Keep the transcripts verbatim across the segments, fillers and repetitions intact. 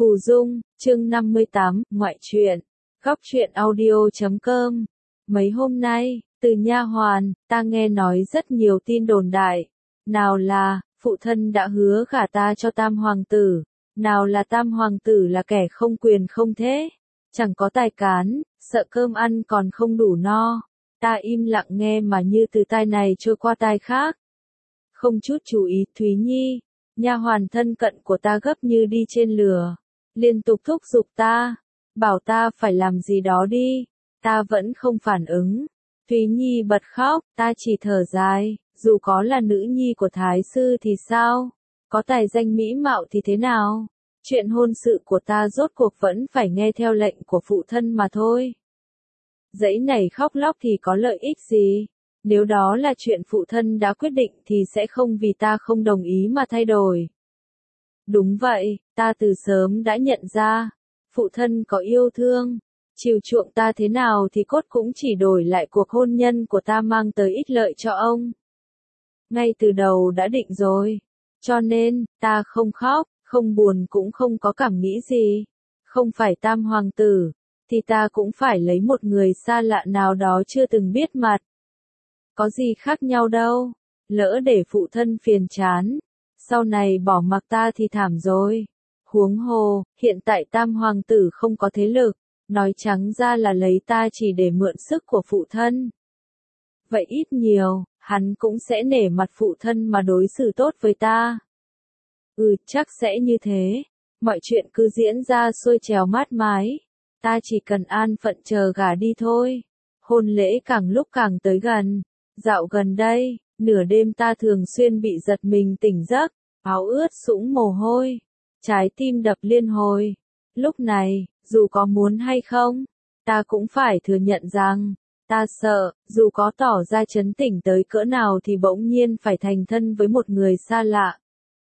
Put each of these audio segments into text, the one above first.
Phù Dung, chương năm mươi tám, ngoại truyện. Góc truyện audio chấm com. Mấy hôm nay, từ nha hoàn, ta nghe nói rất nhiều tin đồn đại. Nào là, phụ thân đã hứa gả ta cho tam hoàng tử. Nào là tam hoàng tử là kẻ không quyền không thế. Chẳng có tài cán, sợ cơm ăn còn không đủ no. Ta im lặng nghe mà như từ tai này trôi qua tai khác. Không chút chú ý Thúy Nhi, nha hoàn thân cận của ta gấp như đi trên lửa. Liên tục thúc giục ta, bảo ta phải làm gì đó đi, ta vẫn không phản ứng. Thúy Nhi bật khóc, ta chỉ thở dài, dù có là nữ nhi của thái sư thì sao, có tài danh mỹ mạo thì thế nào, chuyện hôn sự của ta rốt cuộc vẫn phải nghe theo lệnh của phụ thân mà thôi. Dãy này khóc lóc thì có lợi ích gì, nếu đó là chuyện phụ thân đã quyết định thì sẽ không vì ta không đồng ý mà thay đổi. Đúng vậy, ta từ sớm đã nhận ra, phụ thân có yêu thương, chiều chuộng ta thế nào thì cốt cũng chỉ đổi lại cuộc hôn nhân của ta mang tới ích lợi cho ông. Ngay từ đầu đã định rồi, cho nên, ta không khóc, không buồn cũng không có cảm nghĩ gì. Không phải tam hoàng tử, thì ta cũng phải lấy một người xa lạ nào đó chưa từng biết mặt. Có gì khác nhau đâu, lỡ để phụ thân phiền chán. Sau này bỏ mặc ta thì thảm rồi. Huống hồ, hiện tại tam hoàng tử không có thế lực, nói trắng ra là lấy ta chỉ để mượn sức của phụ thân. Vậy ít nhiều, hắn cũng sẽ nể mặt phụ thân mà đối xử tốt với ta. Ừ, chắc sẽ như thế. Mọi chuyện cứ diễn ra xuôi trèo mát mái. Ta chỉ cần an phận chờ gả đi thôi. Hôn lễ càng lúc càng tới gần. Dạo gần đây, nửa đêm ta thường xuyên bị giật mình tỉnh giấc, áo ướt sũng mồ hôi, trái tim đập liên hồi. Lúc này, dù có muốn hay không, ta cũng phải thừa nhận rằng, ta sợ, dù có tỏ ra trấn tĩnh tới cỡ nào thì bỗng nhiên phải thành thân với một người xa lạ.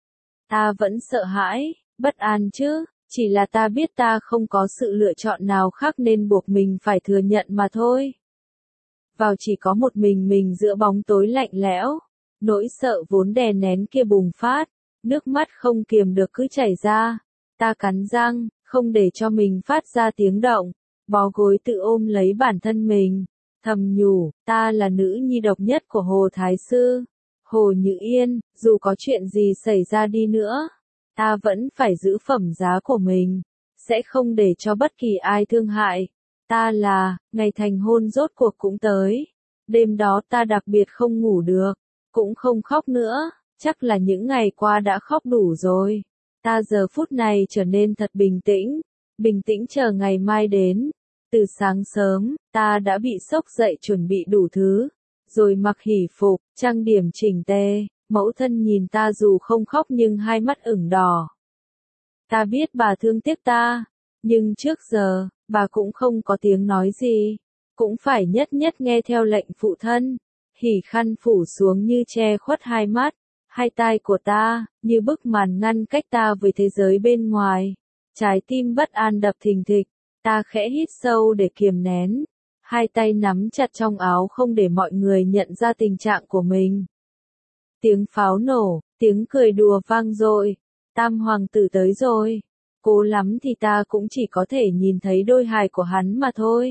Ta vẫn sợ hãi, bất an chứ, chỉ là ta biết ta không có sự lựa chọn nào khác nên buộc mình phải thừa nhận mà thôi. Vào chỉ có một mình mình giữa bóng tối lạnh lẽo, nỗi sợ vốn đè nén kia bùng phát, nước mắt không kiềm được cứ chảy ra. Ta cắn răng, không để cho mình phát ra tiếng động, bó gối tự ôm lấy bản thân mình, thầm nhủ, ta là nữ nhi độc nhất của Hồ Thái Sư, Hồ Như Yên, dù có chuyện gì xảy ra đi nữa, ta vẫn phải giữ phẩm giá của mình, sẽ không để cho bất kỳ ai thương hại. Ta là, ngày thành hôn rốt cuộc cũng tới. Đêm đó ta đặc biệt không ngủ được, cũng không khóc nữa, chắc là những ngày qua đã khóc đủ rồi. Ta giờ phút này trở nên thật bình tĩnh, bình tĩnh chờ ngày mai đến. Từ sáng sớm, ta đã bị xốc dậy chuẩn bị đủ thứ, rồi mặc hỷ phục, trang điểm chỉnh tề, mẫu thân nhìn ta dù không khóc nhưng hai mắt ửng đỏ. Ta biết bà thương tiếc ta, nhưng trước giờ, bà cũng không có tiếng nói gì, cũng phải nhất nhất nghe theo lệnh phụ thân. Hỉ khăn phủ xuống như che khuất hai mắt, hai tai của ta, như bức màn ngăn cách ta với thế giới bên ngoài. Trái tim bất an đập thình thịch, ta khẽ hít sâu để kiềm nén, hai tay nắm chặt trong áo không để mọi người nhận ra tình trạng của mình. Tiếng pháo nổ, tiếng cười đùa vang dội, tam hoàng tử tới rồi. Cố lắm thì ta cũng chỉ có thể nhìn thấy đôi hài của hắn mà thôi.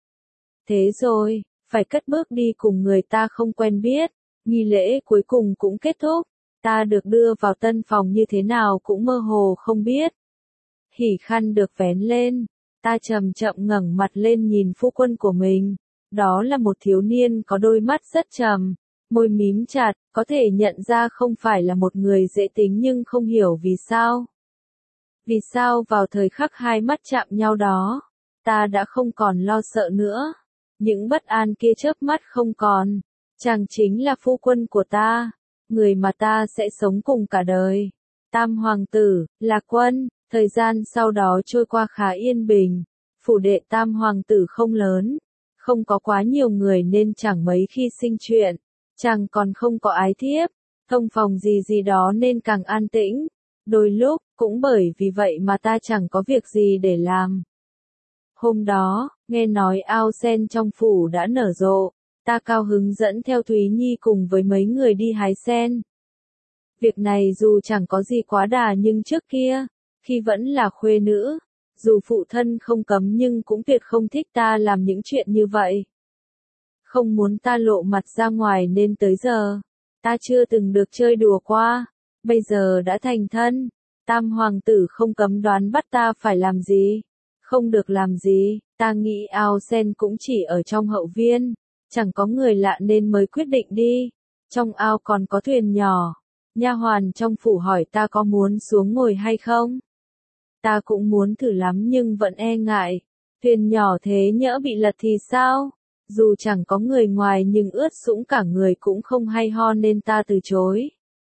Thế rồi, phải cất bước đi cùng người ta không quen biết, nghi lễ cuối cùng cũng kết thúc, ta được đưa vào tân phòng như thế nào cũng mơ hồ không biết. Hỉ khăn được vén lên, ta chậm chậm ngẩng mặt lên nhìn phu quân của mình, đó là một thiếu niên có đôi mắt rất trầm, môi mím chặt, có thể nhận ra không phải là một người dễ tính nhưng không hiểu vì sao. Vì sao vào thời khắc hai mắt chạm nhau đó, ta đã không còn lo sợ nữa. Những bất an kia chớp mắt không còn. Chàng chính là phu quân của ta, người mà ta sẽ sống cùng cả đời. Tam hoàng tử, Lạc Quân, thời gian sau đó trôi qua khá yên bình. Phủ đệ tam hoàng tử không lớn, không có quá nhiều người nên chẳng mấy khi sinh chuyện. Chàng còn không có ái thiếp, thông phòng gì gì đó nên càng an tĩnh. Đôi lúc, cũng bởi vì vậy mà ta chẳng có việc gì để làm. Hôm đó, nghe nói ao sen trong phủ đã nở rộ, ta cao hứng dẫn theo Thúy Nhi cùng với mấy người đi hái sen. Việc này dù chẳng có gì quá đà nhưng trước kia, khi vẫn là khuê nữ, dù phụ thân không cấm nhưng cũng tuyệt không thích ta làm những chuyện như vậy. Không muốn ta lộ mặt ra ngoài nên tới giờ, ta chưa từng được chơi đùa qua, bây giờ đã thành thân, tam hoàng tử không cấm đoán bắt ta phải làm gì, không được làm gì, ta nghĩ ao sen cũng chỉ ở trong hậu viên, chẳng có người lạ nên mới quyết định đi, trong ao còn có thuyền nhỏ, nha hoàn trong phủ hỏi ta có muốn xuống ngồi hay không. Ta cũng muốn thử lắm nhưng vẫn e ngại, thuyền nhỏ thế nhỡ bị lật thì sao? Dù chẳng có người ngoài nhưng ướt sũng cả người cũng không hay ho nên ta từ chối.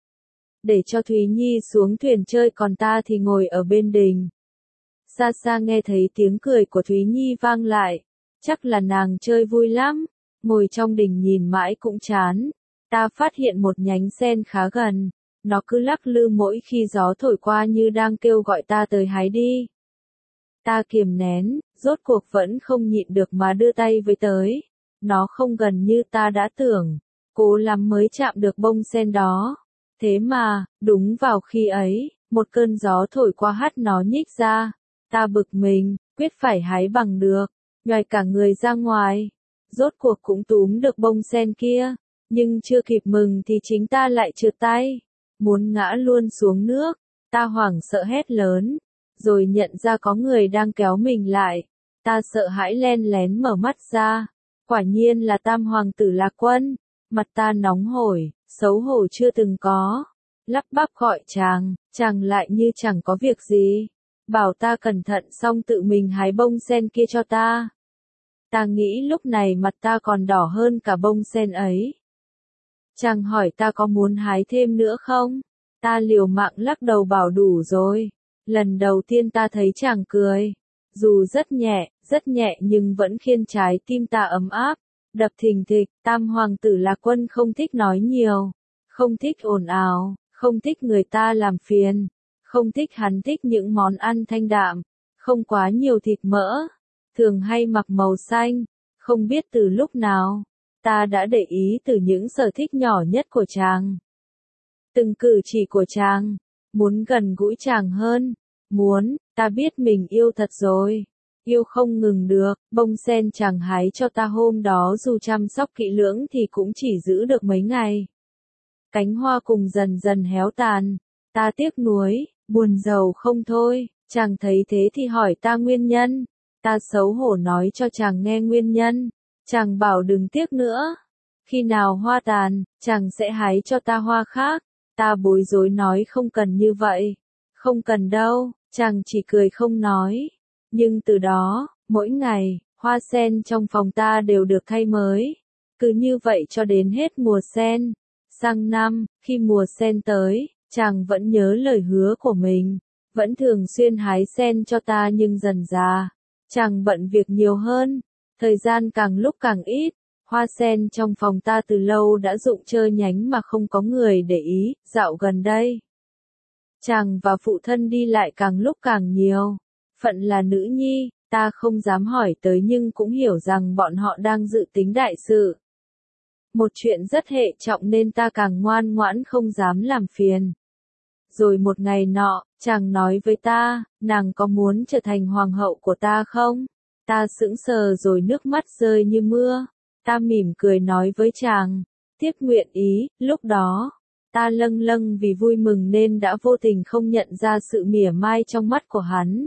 Để cho Thúy Nhi xuống thuyền chơi còn ta thì ngồi ở bên đình. Xa xa nghe thấy tiếng cười của Thúy Nhi vang lại, chắc là nàng chơi vui lắm, ngồi trong đình nhìn mãi cũng chán. Ta phát hiện một nhánh sen khá gần, nó cứ lắc lư mỗi khi gió thổi qua như đang kêu gọi ta tới hái đi. Ta kiềm nén, rốt cuộc vẫn không nhịn được mà đưa tay với tới. Nó không gần như ta đã tưởng, cố lắm mới chạm được bông sen đó. Thế mà, đúng vào khi ấy, một cơn gió thổi qua hắt nó nhích ra. Ta bực mình, quyết phải hái bằng được, nhoài cả người ra ngoài. Rốt cuộc cũng túm được bông sen kia, nhưng chưa kịp mừng thì chính ta lại trượt tay, muốn ngã luôn xuống nước. Ta hoảng sợ hét lớn, rồi nhận ra có người đang kéo mình lại. Ta sợ hãi len lén mở mắt ra. Quả nhiên là tam hoàng tử Lạc Quân, mặt ta nóng hổi, xấu hổ chưa từng có, lắp bắp gọi chàng, chàng lại như chẳng có việc gì, bảo ta cẩn thận xong tự mình hái bông sen kia cho ta. Ta nghĩ lúc này mặt ta còn đỏ hơn cả bông sen ấy. Chàng hỏi ta có muốn hái thêm nữa không? Ta liều mạng lắc đầu bảo đủ rồi. Lần đầu tiên ta thấy chàng cười. Dù rất nhẹ, rất nhẹ nhưng vẫn khiến trái tim ta ấm áp, đập thình thịch. Tam hoàng tử Lạc Quân không thích nói nhiều, không thích ồn ào, không thích người ta làm phiền, không thích hắn thích những món ăn thanh đạm, không quá nhiều thịt mỡ, thường hay mặc màu xanh. Không biết từ lúc nào, ta đã để ý từ những sở thích nhỏ nhất của chàng. Từng cử chỉ của chàng, muốn gần gũi chàng hơn, muốn, ta biết mình yêu thật rồi, yêu không ngừng được. Bông sen chàng hái cho ta hôm đó dù chăm sóc kỹ lưỡng thì cũng chỉ giữ được mấy ngày. Cánh hoa cùng dần dần héo tàn, ta tiếc nuối, buồn rầu không thôi. Chàng thấy thế thì hỏi ta nguyên nhân, ta xấu hổ nói cho chàng nghe nguyên nhân. Chàng bảo đừng tiếc nữa, khi nào hoa tàn, chàng sẽ hái cho ta hoa khác. Ta bối rối nói không cần như vậy, không cần đâu, chàng chỉ cười không nói. Nhưng từ đó, mỗi ngày, hoa sen trong phòng ta đều được thay mới. Cứ như vậy cho đến hết mùa sen. Sang năm, khi mùa sen tới, chàng vẫn nhớ lời hứa của mình, vẫn thường xuyên hái sen cho ta nhưng dần dà, chàng bận việc nhiều hơn, thời gian càng lúc càng ít. Hoa sen trong phòng ta từ lâu đã rụng trơ nhánh mà không có người để ý. Dạo gần đây, chàng và phụ thân đi lại càng lúc càng nhiều. Phận là nữ nhi, ta không dám hỏi tới nhưng cũng hiểu rằng bọn họ đang dự tính đại sự. Một chuyện rất hệ trọng nên ta càng ngoan ngoãn không dám làm phiền. Rồi một ngày nọ, chàng nói với ta, nàng có muốn trở thành hoàng hậu của ta không? Ta sững sờ rồi nước mắt rơi như mưa. Ta mỉm cười nói với chàng, tiếc nguyện ý. Lúc đó, ta lâng lâng vì vui mừng nên đã vô tình không nhận ra sự mỉa mai trong mắt của hắn.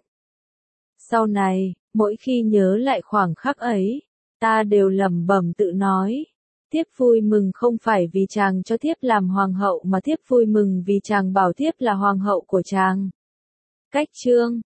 Sau này, mỗi khi nhớ lại khoảng khắc ấy, ta đều lẩm bẩm tự nói, thiếp vui mừng không phải vì chàng cho thiếp làm hoàng hậu mà thiếp vui mừng vì chàng bảo thiếp là hoàng hậu của chàng. Cách chương